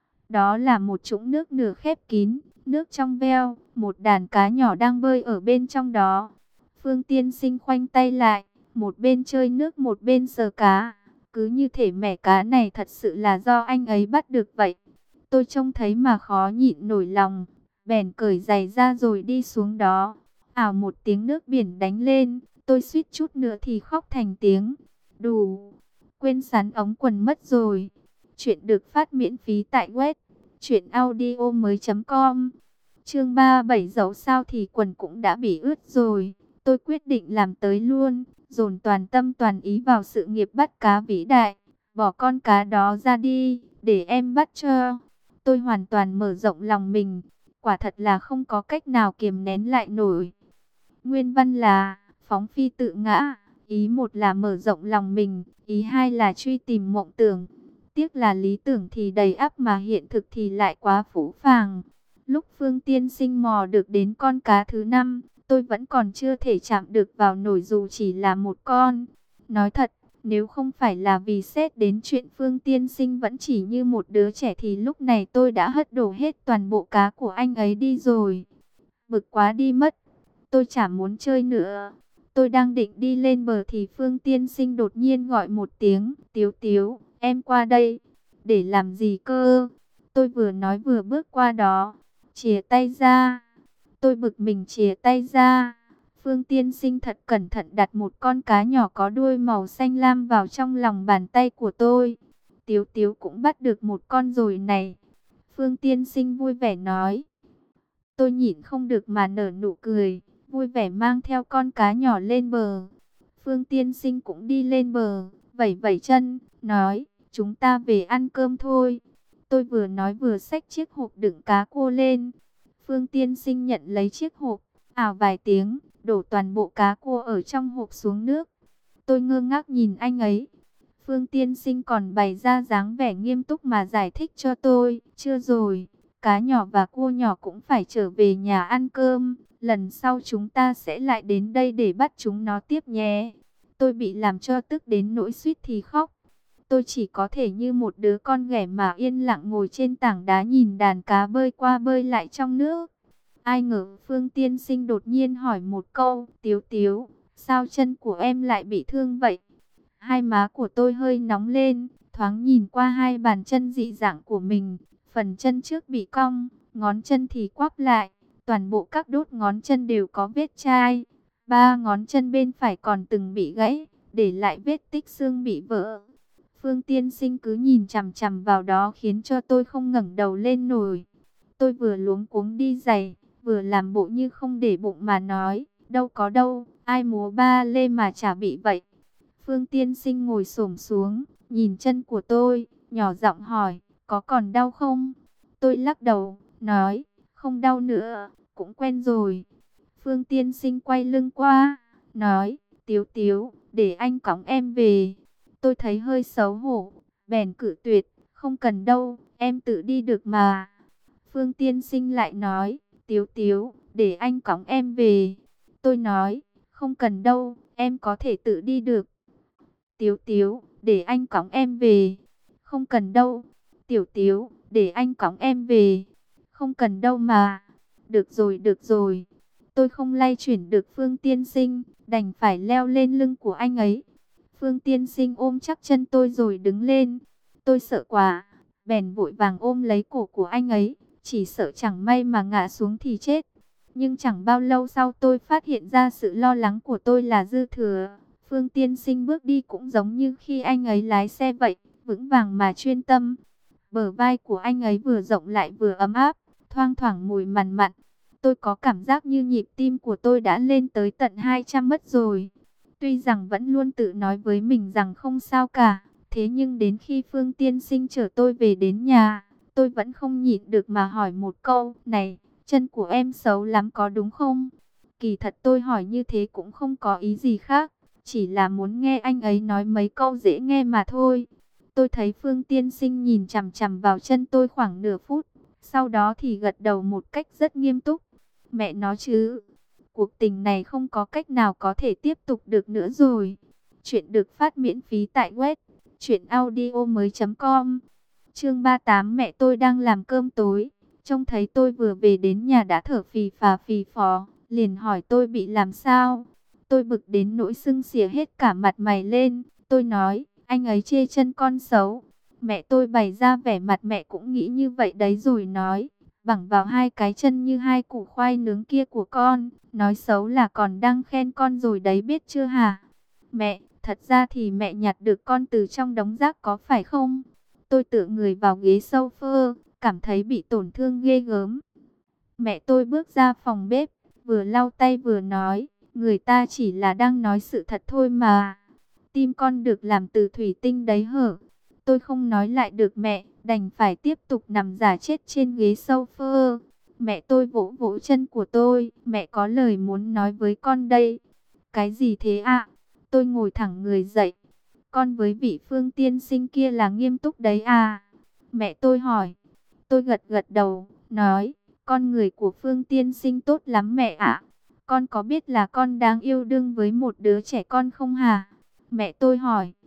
Đó là một trũng nước nửa khép kín, nước trong veo, một đàn cá nhỏ đang bơi ở bên trong đó. Phương Tiên Sinh khoanh tay lại, một bên chơi nước một bên sờ cá. Cứ như thể mẻ cá này thật sự là do anh ấy bắt được vậy. Tôi trông thấy mà khó nhịn nổi lòng, bèn cởi giày ra rồi đi xuống đó. Ảo một tiếng nước biển đánh lên, tôi suýt chút nữa thì khóc thành tiếng. Đủ, quên sắn ống quần mất rồi. Chuyện được phát miễn phí tại web truyện audio mới chấm com. Chương ba mươi bảy dẫu sao thì quần cũng đã bị ướt rồi. Tôi quyết định làm tới luôn, dồn toàn tâm toàn ý vào sự nghiệp bắt cá vĩ đại. Bỏ con cá đó ra đi, để em bắt cho. Tôi hoàn toàn mở rộng lòng mình, quả thật là không có cách nào kiềm nén lại nổi. Nguyên văn là, phóng phi tự ngã. Ý một là mở rộng lòng mình, ý hai là truy tìm mộng tưởng. Tiếc là lý tưởng thì đầy ắp mà hiện thực thì lại quá phũ phàng. Lúc Phương Tiên Sinh mò được đến con cá thứ năm, tôi vẫn còn chưa thể chạm được vào nổi dù chỉ là một con. Nói thật, Nếu không phải là vì xét đến chuyện Phương Tiên Sinh vẫn chỉ như một đứa trẻ thì lúc này tôi đã hất đổ hết toàn bộ cá của anh ấy đi rồi. Bực quá đi mất, tôi chả muốn chơi nữa. Tôi đang định đi lên bờ thì Phương Tiên Sinh đột nhiên gọi một tiếng, Tiếu Tiếu, em qua đây. Để làm gì cơ? Tôi vừa nói vừa bước qua đó, chìa tay ra. Tôi bực mình chìa tay ra. Phương Tiên Sinh thật cẩn thận đặt một con cá nhỏ có đuôi màu xanh lam vào trong lòng bàn tay của tôi. Tiếu Tiếu cũng bắt được một con rồi này. Phương Tiên Sinh vui vẻ nói. Tôi nhịn không được mà nở nụ cười, vui vẻ mang theo con cá nhỏ lên bờ. Phương Tiên Sinh cũng đi lên bờ, vẩy vẩy chân, nói, chúng ta về ăn cơm thôi. Tôi vừa nói vừa xách chiếc hộp đựng cá cua lên. Phương Tiên Sinh nhận lấy chiếc hộp, ảo vài tiếng, đổ toàn bộ cá cua ở trong hộp xuống nước. Tôi ngơ ngác nhìn anh ấy. Phương Tiên Sinh còn bày ra dáng vẻ nghiêm túc mà giải thích cho tôi, chưa rồi. Cá nhỏ và cua nhỏ cũng phải trở về nhà ăn cơm. Lần sau chúng ta sẽ lại đến đây để bắt chúng nó tiếp nhé. Tôi bị làm cho tức đến nỗi suýt thì khóc. Tôi chỉ có thể như một đứa con ghẻ mà yên lặng ngồi trên tảng đá nhìn đàn cá bơi qua bơi lại trong nước. Ai ngờ Phương Tiên Sinh đột nhiên hỏi một câu, Tiếu Tiếu, sao chân của em lại bị thương vậy? Hai má của tôi hơi nóng lên, thoáng nhìn qua hai bàn chân dị dạng của mình. Phần chân trước bị cong, ngón chân thì quắp lại, toàn bộ các đốt ngón chân đều có vết chai. Ba ngón chân bên phải còn từng bị gãy, để lại vết tích xương bị vỡ. Phương Tiên Sinh cứ nhìn chằm chằm vào đó khiến cho tôi không ngẩng đầu lên nổi. Tôi vừa luống cuống đi giày, vừa làm bộ như không để bụng mà nói, đâu có đâu, ai múa ba lê mà chả bị vậy. Phương Tiên Sinh ngồi xổm xuống, nhìn chân của tôi, nhỏ giọng hỏi, có còn đau không? Tôi lắc đầu, nói, không đau nữa, cũng quen rồi. Phương Tiên Sinh quay lưng qua, nói, Tiếu Tiếu, để anh cõng em về. Tôi thấy hơi xấu hổ, bèn cự tuyệt, không cần đâu, em tự đi được mà. Phương Tiên Sinh lại nói, Tiếu Tiếu, để anh cõng em về. Tôi nói, không cần đâu, em có thể tự đi được. Tiếu Tiếu, để anh cõng em về. Không cần đâu. Tiểu Tiếu, để anh cõng em về. Không cần đâu mà. Được rồi, được rồi. Tôi không lay chuyển được Phương Tiên Sinh, đành phải leo lên lưng của anh ấy. Phương Tiên Sinh ôm chắc chân tôi rồi đứng lên. Tôi sợ quá, bèn vội vàng ôm lấy cổ của anh ấy, chỉ sợ chẳng may mà ngã xuống thì chết. Nhưng chẳng bao lâu sau tôi phát hiện ra sự lo lắng của tôi là dư thừa. Phương Tiên Sinh bước đi cũng giống như khi anh ấy lái xe vậy, vững vàng mà chuyên tâm. Bờ vai của anh ấy vừa rộng lại vừa ấm áp, thoang thoảng mùi mặn mặn. Tôi có cảm giác như nhịp tim của tôi đã lên tới tận hai trăm mất rồi. Tuy rằng vẫn luôn tự nói với mình rằng không sao cả, thế nhưng đến khi Phương Tiên Sinh chở tôi về đến nhà, tôi vẫn không nhịn được mà hỏi một câu, này, chân của em xấu lắm có đúng không? Kỳ thật tôi hỏi như thế cũng không có ý gì khác, chỉ là muốn nghe anh ấy nói mấy câu dễ nghe mà thôi. Tôi thấy Phương Tiên Sinh nhìn chằm chằm vào chân tôi khoảng nửa phút, sau đó thì gật đầu một cách rất nghiêm túc. Mẹ nó chứ, cuộc tình này không có cách nào có thể tiếp tục được nữa rồi. Chuyện được phát miễn phí tại web truyện audio mới chấm com. Chương ba mươi tám. Mẹ tôi đang làm cơm tối, trông thấy tôi vừa về đến nhà đã thở phì phà phì phò, liền hỏi tôi bị làm sao. Tôi bực đến nỗi sưng xìa hết cả mặt mày lên. Tôi nói, anh ấy chê chân con xấu. Mẹ tôi bày ra vẻ mặt mẹ cũng nghĩ như vậy đấy rồi nói, bằng vào hai cái chân như hai củ khoai nướng kia của con, nói xấu là còn đang khen con rồi đấy biết chưa hả? Mẹ, thật ra thì mẹ nhặt được con từ trong đống rác có phải không? Tôi tựa người vào ghế sofa, cảm thấy bị tổn thương ghê gớm. Mẹ tôi bước ra phòng bếp, vừa lau tay vừa nói, người ta chỉ là đang nói sự thật thôi mà. Tim con được làm từ thủy tinh đấy hở? Tôi không nói lại được mẹ, đành phải tiếp tục nằm giả chết trên ghế sofa. Mẹ tôi vỗ vỗ chân của tôi, mẹ có lời muốn nói với con đây. Cái gì thế ạ? Tôi ngồi thẳng người dậy. Con với vị Phương Tiên Sinh kia là nghiêm túc đấy à? Mẹ tôi hỏi. Tôi gật gật đầu, nói, con người của Phương Tiên Sinh tốt lắm mẹ ạ. Con có biết là con đang yêu đương với một đứa trẻ con không hả? Mẹ tôi hỏi.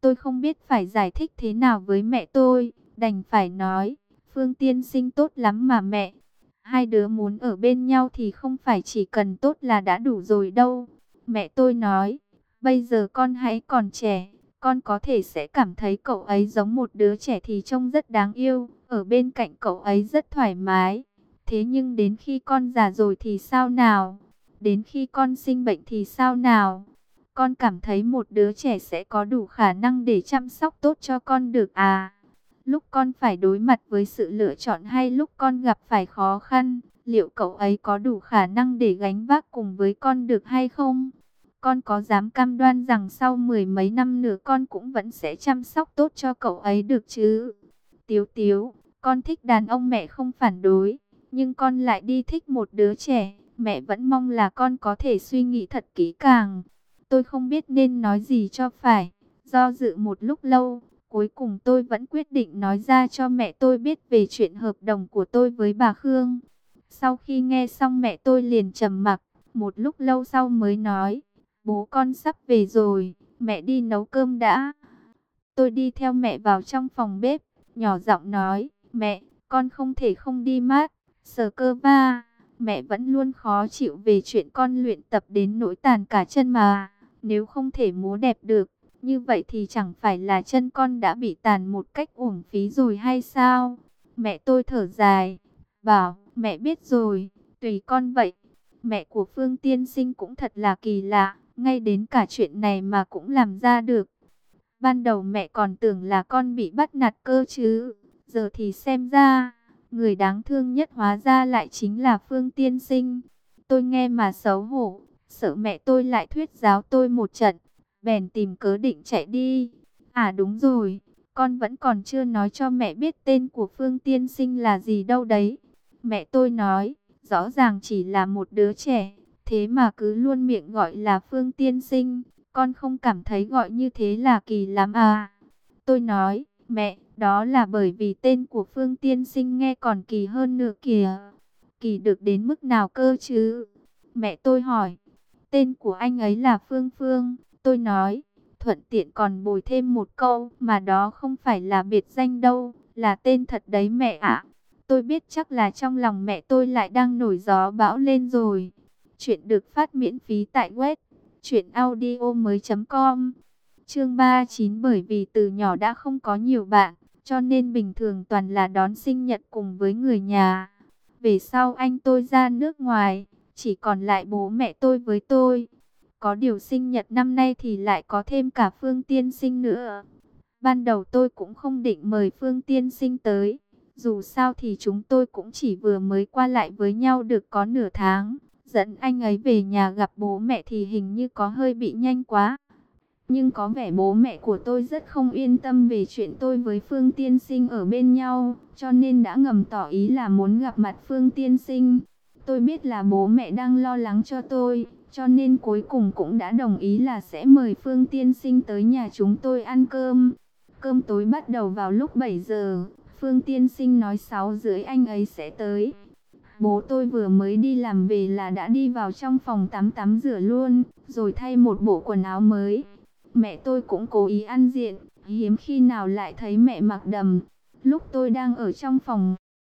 Tôi không biết phải giải thích thế nào với mẹ tôi, đành phải nói, Phương tiên sinh tốt lắm mà mẹ. Hai đứa muốn ở bên nhau thì không phải chỉ cần tốt là đã đủ rồi đâu. Mẹ tôi nói, bây giờ con hãy còn trẻ, con có thể sẽ cảm thấy cậu ấy giống một đứa trẻ thì trông rất đáng yêu, ở bên cạnh cậu ấy rất thoải mái. Thế nhưng đến khi con già rồi thì sao nào? Đến khi con sinh bệnh thì sao nào? Con cảm thấy một đứa trẻ sẽ có đủ khả năng để chăm sóc tốt cho con được à? Lúc con phải đối mặt với sự lựa chọn hay lúc con gặp phải khó khăn, liệu cậu ấy có đủ khả năng để gánh vác cùng với con được hay không? Con có dám cam đoan rằng sau mười mấy năm nữa con cũng vẫn sẽ chăm sóc tốt cho cậu ấy được chứ? Tiếu Tiếu, con thích đàn ông mẹ không phản đối, nhưng con lại đi thích một đứa trẻ. Mẹ vẫn mong là con có thể suy nghĩ thật kỹ càng. Tôi không biết nên nói gì cho phải. Do dự một lúc lâu, cuối cùng tôi vẫn quyết định nói ra cho mẹ tôi biết về chuyện hợp đồng của tôi với bà Khương. Sau khi nghe xong mẹ tôi liền trầm mặc, một lúc lâu sau mới nói, bố con sắp về rồi, mẹ đi nấu cơm đã. Tôi đi theo mẹ vào trong phòng bếp, nhỏ giọng nói, mẹ, con không thể không đi mát, sờ cơ va. Mẹ vẫn luôn khó chịu về chuyện con luyện tập đến nỗi tàn cả chân mà. Nếu không thể múa đẹp được, như vậy thì chẳng phải là chân con đã bị tàn một cách uổng phí rồi hay sao? Mẹ tôi thở dài, bảo, mẹ biết rồi, tùy con vậy. Mẹ của Phương tiên sinh cũng thật là kỳ lạ, ngay đến cả chuyện này mà cũng làm ra được. Ban đầu mẹ còn tưởng là con bị bắt nạt cơ chứ, giờ thì xem ra, người đáng thương nhất hóa ra lại chính là Phương tiên sinh. Tôi nghe mà xấu hổ, sợ mẹ tôi lại thuyết giáo tôi một trận, bèn tìm cớ định chạy đi. À đúng rồi, con vẫn còn chưa nói cho mẹ biết tên của Phương tiên sinh là gì đâu đấy. Mẹ tôi nói, rõ ràng chỉ là một đứa trẻ, thế mà cứ luôn miệng gọi là Phương tiên sinh. Con không cảm thấy gọi như thế là kỳ lắm à? Tôi nói, mẹ, đó là bởi vì tên của Phương tiên sinh nghe còn kỳ hơn nữa kìa. Kỳ được đến mức nào cơ chứ? Mẹ tôi hỏi, tên của anh ấy là Phương Phương. Tôi nói, thuận tiện còn bồi thêm một câu, mà đó không phải là biệt danh đâu, là tên thật đấy mẹ ạ. Tôi biết chắc là trong lòng mẹ tôi lại đang nổi gió bão lên rồi. Chuyện được phát miễn phí tại web chuyện audio mới chấm com. Chương ba mươi chín, bởi vì từ nhỏ đã không có nhiều bạn, cho nên bình thường toàn là đón sinh nhật cùng với người nhà. Về sau anh tôi ra nước ngoài, chỉ còn lại bố mẹ tôi với tôi. Có điều sinh nhật năm nay thì lại có thêm cả Phương tiên sinh nữa. Ban đầu tôi cũng không định mời Phương tiên sinh tới, dù sao thì chúng tôi cũng chỉ vừa mới qua lại với nhau được có nửa tháng. Dẫn anh ấy về nhà gặp bố mẹ thì hình như có hơi bị nhanh quá. Nhưng có vẻ bố mẹ của tôi rất không yên tâm về chuyện tôi với Phương tiên sinh ở bên nhau, cho nên đã ngầm tỏ ý là muốn gặp mặt Phương tiên sinh. Tôi biết là bố mẹ đang lo lắng cho tôi, cho nên cuối cùng cũng đã đồng ý là sẽ mời Phương tiên sinh tới nhà chúng tôi ăn cơm. Cơm tối bắt đầu vào lúc bảy giờ, Phương tiên sinh nói sáu rưỡi anh ấy sẽ tới. Bố tôi vừa mới đi làm về là đã đi vào trong phòng tắm tắm rửa luôn, rồi thay một bộ quần áo mới. Mẹ tôi cũng cố ý ăn diện, hiếm khi nào lại thấy mẹ mặc đầm. Lúc tôi đang ở trong phòng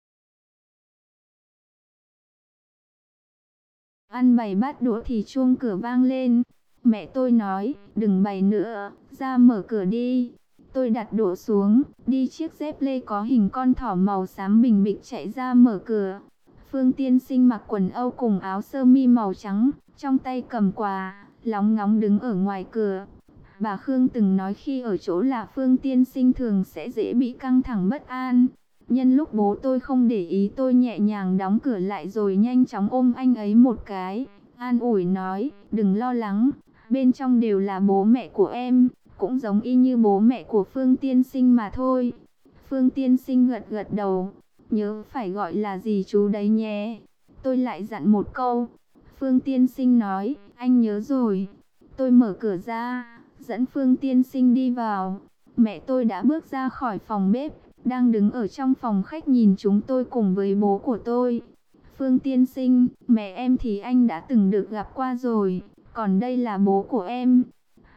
ăn bày bát đũa thì chuông cửa vang lên. Mẹ tôi nói, đừng bày nữa, ra mở cửa đi. Tôi đặt đũa xuống, đi chiếc dép lê có hình con thỏ màu xám bình bịch chạy ra mở cửa. Phương tiên sinh mặc quần âu cùng áo sơ mi màu trắng, trong tay cầm quà, lóng ngóng đứng ở ngoài cửa. Bà Khương từng nói khi ở chỗ là Phương tiên sinh thường sẽ dễ bị căng thẳng bất an. Nhân lúc bố tôi không để ý, tôi nhẹ nhàng đóng cửa lại rồi nhanh chóng ôm anh ấy một cái, an ủi nói, đừng lo lắng, bên trong đều là bố mẹ của em, cũng giống y như bố mẹ của Phương tiên sinh mà thôi. Phương tiên sinh gật gật đầu, nhớ phải gọi là gì chú đấy nhé. Tôi lại dặn một câu. Phương tiên sinh nói, anh nhớ rồi. Tôi mở cửa ra, dẫn Phương tiên sinh đi vào. Mẹ tôi đã bước ra khỏi phòng bếp, đang đứng ở trong phòng khách nhìn chúng tôi cùng với bố của tôi. Phương tiên sinh, mẹ em thì anh đã từng được gặp qua rồi, còn đây là bố của em.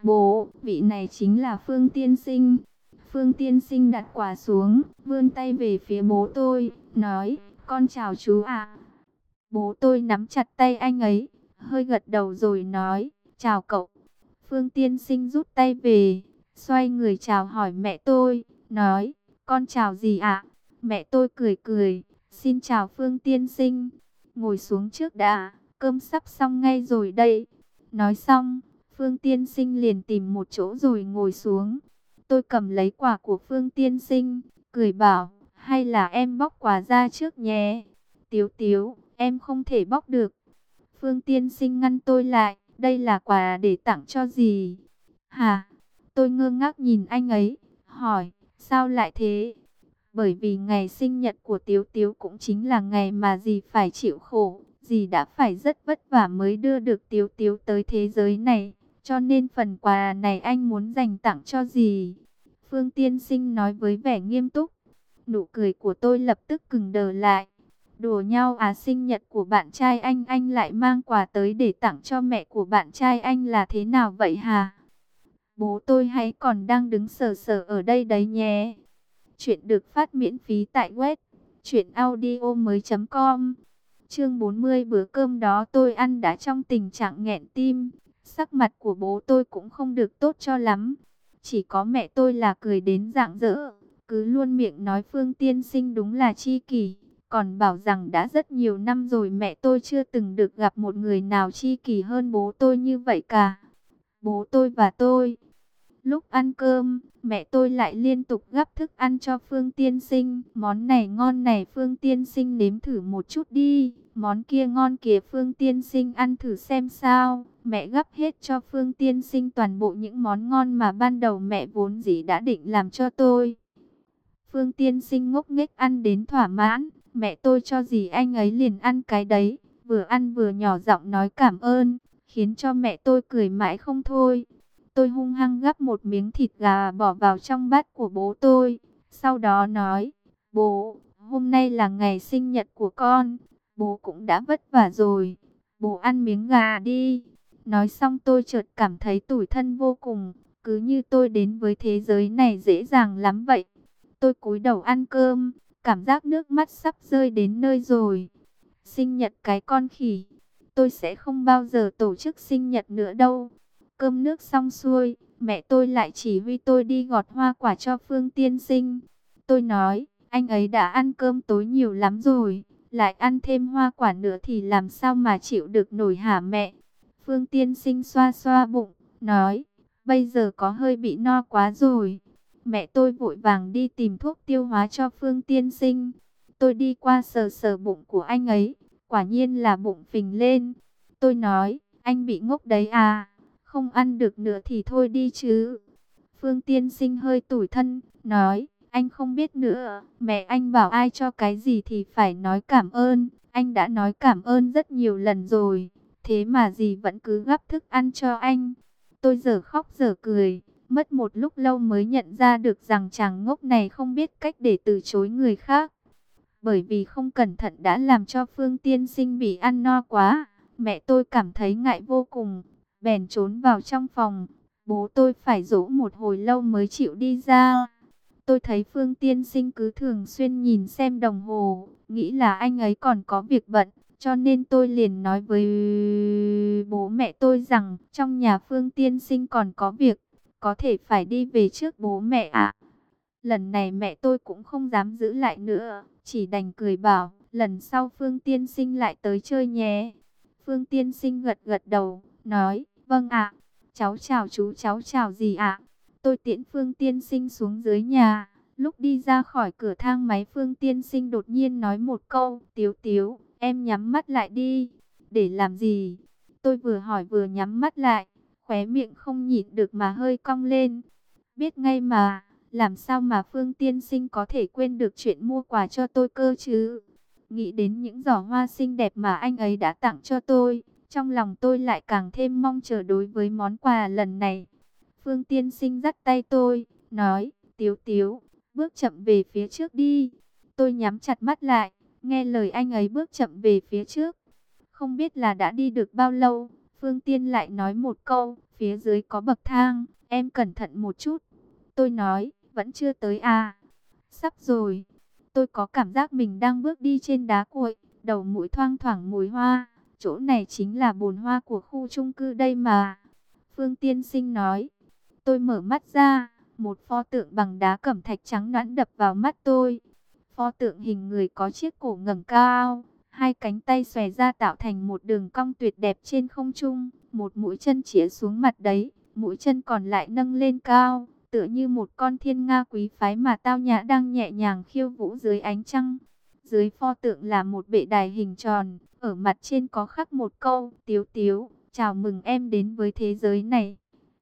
Bố, vị này chính là Phương tiên sinh. Phương tiên sinh đặt quả xuống, vươn tay về phía bố tôi, nói, con chào chú ạ. Bố tôi nắm chặt tay anh ấy, hơi gật đầu rồi nói, chào cậu. Phương tiên sinh rút tay về, xoay người chào hỏi mẹ tôi, nói, con chào gì ạ? Mẹ tôi cười cười, xin chào Phương tiên sinh. Ngồi xuống trước đã, cơm sắp xong ngay rồi đây. Nói xong, Phương tiên sinh liền tìm một chỗ rồi ngồi xuống. Tôi cầm lấy quả của Phương tiên sinh, cười bảo, hay là em bóc quả ra trước nhé. Tiếu tiếu, em không thể bóc được. Phương tiên sinh ngăn tôi lại, đây là quà để tặng cho gì? Hả? Tôi ngơ ngác nhìn anh ấy, hỏi, sao lại thế? Bởi vì ngày sinh nhật của Tiếu Tiếu cũng chính là ngày mà dì phải chịu khổ. Dì đã phải rất vất vả mới đưa được Tiếu Tiếu tới thế giới này. Cho nên phần quà này anh muốn dành tặng cho dì. Phương tiên sinh nói với vẻ nghiêm túc. Nụ cười của tôi lập tức cứng đờ lại. Đùa nhau à, sinh nhật của bạn trai anh anh lại mang quà tới để tặng cho mẹ của bạn trai anh là thế nào vậy hả? Bố tôi hãy còn đang đứng sờ sờ ở đây đấy nhé. Chuyện được phát miễn phí tại web truyện audio mới chấm com. Chương bốn mươi, bữa cơm đó tôi ăn đã trong tình trạng nghẹn tim. Sắc mặt của bố tôi cũng không được tốt cho lắm. Chỉ có mẹ tôi là cười đến rạng rỡ, cứ luôn miệng nói Phương tiên sinh đúng là tri kỷ. Còn bảo rằng đã rất nhiều năm rồi mẹ tôi chưa từng được gặp một người nào tri kỷ hơn bố tôi như vậy cả. Bố tôi và tôi. Lúc ăn cơm, mẹ tôi lại liên tục gắp thức ăn cho Phương tiên sinh. Món này ngon này Phương tiên sinh nếm thử một chút đi. Món kia ngon kìa Phương tiên sinh ăn thử xem sao. Mẹ gắp hết cho Phương tiên sinh toàn bộ những món ngon mà ban đầu mẹ vốn dĩ đã định làm cho tôi. Phương tiên sinh ngốc nghếch ăn đến thỏa mãn. Mẹ tôi cho gì anh ấy liền ăn cái đấy. Vừa ăn vừa nhỏ giọng nói cảm ơn, khiến cho mẹ tôi cười mãi không thôi. Tôi hung hăng gắp một miếng thịt gà bỏ vào trong bát của bố tôi. Sau đó nói, bố, hôm nay là ngày sinh nhật của con. Bố cũng đã vất vả rồi. Bố ăn miếng gà đi. Nói xong tôi chợt cảm thấy tủi thân vô cùng. Cứ như tôi đến với thế giới này dễ dàng lắm vậy. Tôi cúi đầu ăn cơm. Cảm giác nước mắt sắp rơi đến nơi rồi. Sinh nhật cái con khỉ. Tôi sẽ không bao giờ tổ chức sinh nhật nữa đâu. Cơm nước xong xuôi, mẹ tôi lại chỉ huy tôi đi gọt hoa quả cho Phương tiên sinh. Tôi nói, anh ấy đã ăn cơm tối nhiều lắm rồi, lại ăn thêm hoa quả nữa thì làm sao mà chịu được nổi hả mẹ? Phương tiên sinh xoa xoa bụng, nói, bây giờ có hơi bị no quá rồi. Mẹ tôi vội vàng đi tìm thuốc tiêu hóa cho Phương tiên sinh. Tôi đi qua sờ sờ bụng của anh ấy, quả nhiên là bụng phình lên. Tôi nói, anh bị ngốc đấy à? Không ăn được nữa thì thôi đi chứ. Phương tiên sinh hơi tủi thân, nói, anh không biết nữa, mẹ anh bảo ai cho cái gì thì phải nói cảm ơn. Anh đã nói cảm ơn rất nhiều lần rồi, thế mà dì vẫn cứ gắp thức ăn cho anh. Tôi giờ khóc giờ cười, mất một lúc lâu mới nhận ra được rằng chàng ngốc này không biết cách để từ chối người khác. Bởi vì không cẩn thận đã làm cho Phương tiên sinh bị ăn no quá, mẹ tôi cảm thấy ngại vô cùng, bèn trốn vào trong phòng. Bố tôi phải dỗ một hồi lâu mới chịu đi ra. Tôi thấy Phương tiên sinh cứ thường xuyên nhìn xem đồng hồ, nghĩ là anh ấy còn có việc bận, cho nên tôi liền nói với bố mẹ tôi rằng trong nhà Phương tiên sinh còn có việc, có thể phải đi về trước bố mẹ ạ. Lần này mẹ tôi cũng không dám giữ lại nữa, chỉ đành cười bảo, lần sau Phương tiên sinh lại tới chơi nhé. Phương tiên sinh gật gật đầu, nói, vâng ạ, cháu chào chú, cháu chào gì ạ. Tôi tiễn Phương tiên sinh xuống dưới nhà, lúc đi ra khỏi cửa thang máy Phương tiên sinh đột nhiên nói một câu, Tiếu Tiếu, em nhắm mắt lại đi. Để làm gì? Tôi vừa hỏi vừa nhắm mắt lại, khóe miệng không nhịn được mà hơi cong lên. Biết ngay mà, làm sao mà Phương tiên sinh có thể quên được chuyện mua quà cho tôi cơ chứ? Nghĩ đến những giỏ hoa xinh đẹp mà anh ấy đã tặng cho tôi, trong lòng tôi lại càng thêm mong chờ đối với món quà lần này. Phương tiên sinh dắt tay tôi, nói, Tiếu Tiếu, bước chậm về phía trước đi. Tôi nhắm chặt mắt lại, nghe lời anh ấy bước chậm về phía trước. Không biết là đã đi được bao lâu, Phương Tiên lại nói một câu, phía dưới có bậc thang, em cẩn thận một chút. Tôi nói, vẫn chưa tới à? Sắp rồi. Tôi có cảm giác mình đang bước đi trên đá cuội, đầu mũi thoang thoảng mùi hoa. Chỗ này chính là bồn hoa của khu chung cư đây mà. Phương Tiên Sinh nói. Tôi mở mắt ra, một pho tượng bằng đá cẩm thạch trắng nõn đập vào mắt tôi. Pho tượng hình người có chiếc cổ ngẩng cao, hai cánh tay xòe ra tạo thành một đường cong tuyệt đẹp trên không trung, một mũi chân chĩa xuống mặt đấy, mũi chân còn lại nâng lên cao, tựa như một con thiên nga quý phái mà tao nhã đang nhẹ nhàng khiêu vũ dưới ánh trăng. Dưới pho tượng là một bệ đài hình tròn, ở mặt trên có khắc một câu, tiếu tiếu, chào mừng em đến với thế giới này.